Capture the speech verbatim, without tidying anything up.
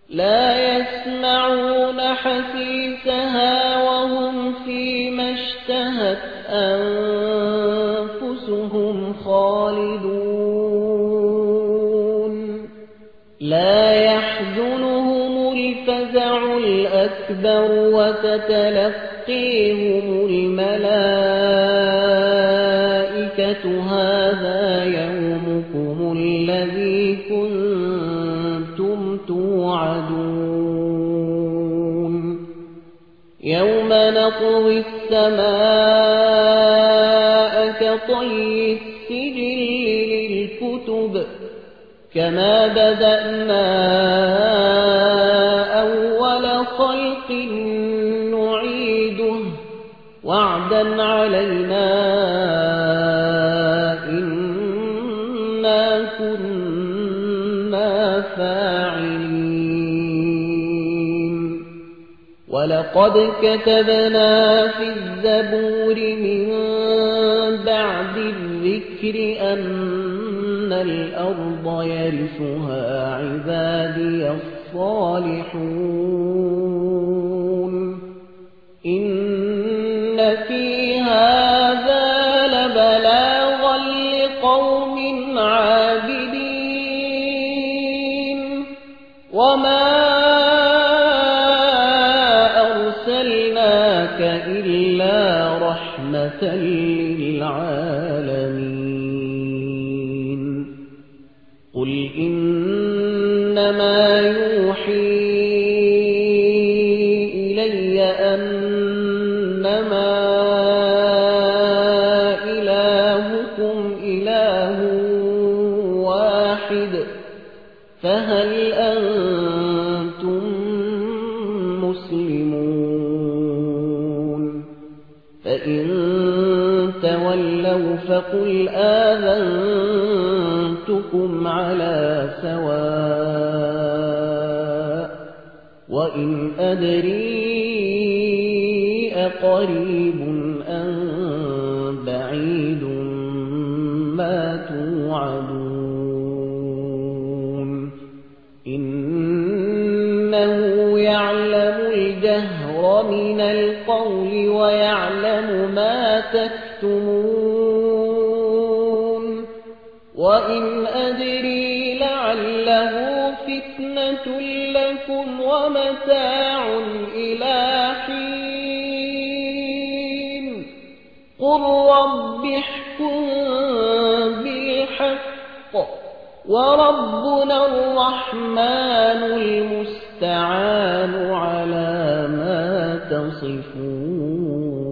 لا يسمعون حسيسها وهم فيما اشتهت أنفسهم خالدون لا يحزنهم الفزع الأكبر وتتلقيهم الملائكة هذا يومكم الذي كنتم توعدون يوم نطوي السماء كطي السجل للكتب كما بدأنا أول خلق نعيده وعدا علينا إنا كنا فاعلين ولقد كتبنا في الزبور من بعد الذكر أن الأرض يرثها عبادي الصالحون إن في هذا لبلاغا لقوم عابدين وما أرسلناك إلا رحمة للعالمين قل إنما يوحي إلي أنما إلهكم إله واحد فهل أنتم مسلمون فإن تولوا فقل آذنتكم على سواء وإن أدري أقريب أم بعيد ما توعدون إنه يعلم الجهر من القول ويعلم ما تكتمون وإن أدري لعله فتنة لكم ومتاع إلى حين قل رب احكم بالحق وربنا الرحمن المستعان على ما تصفون.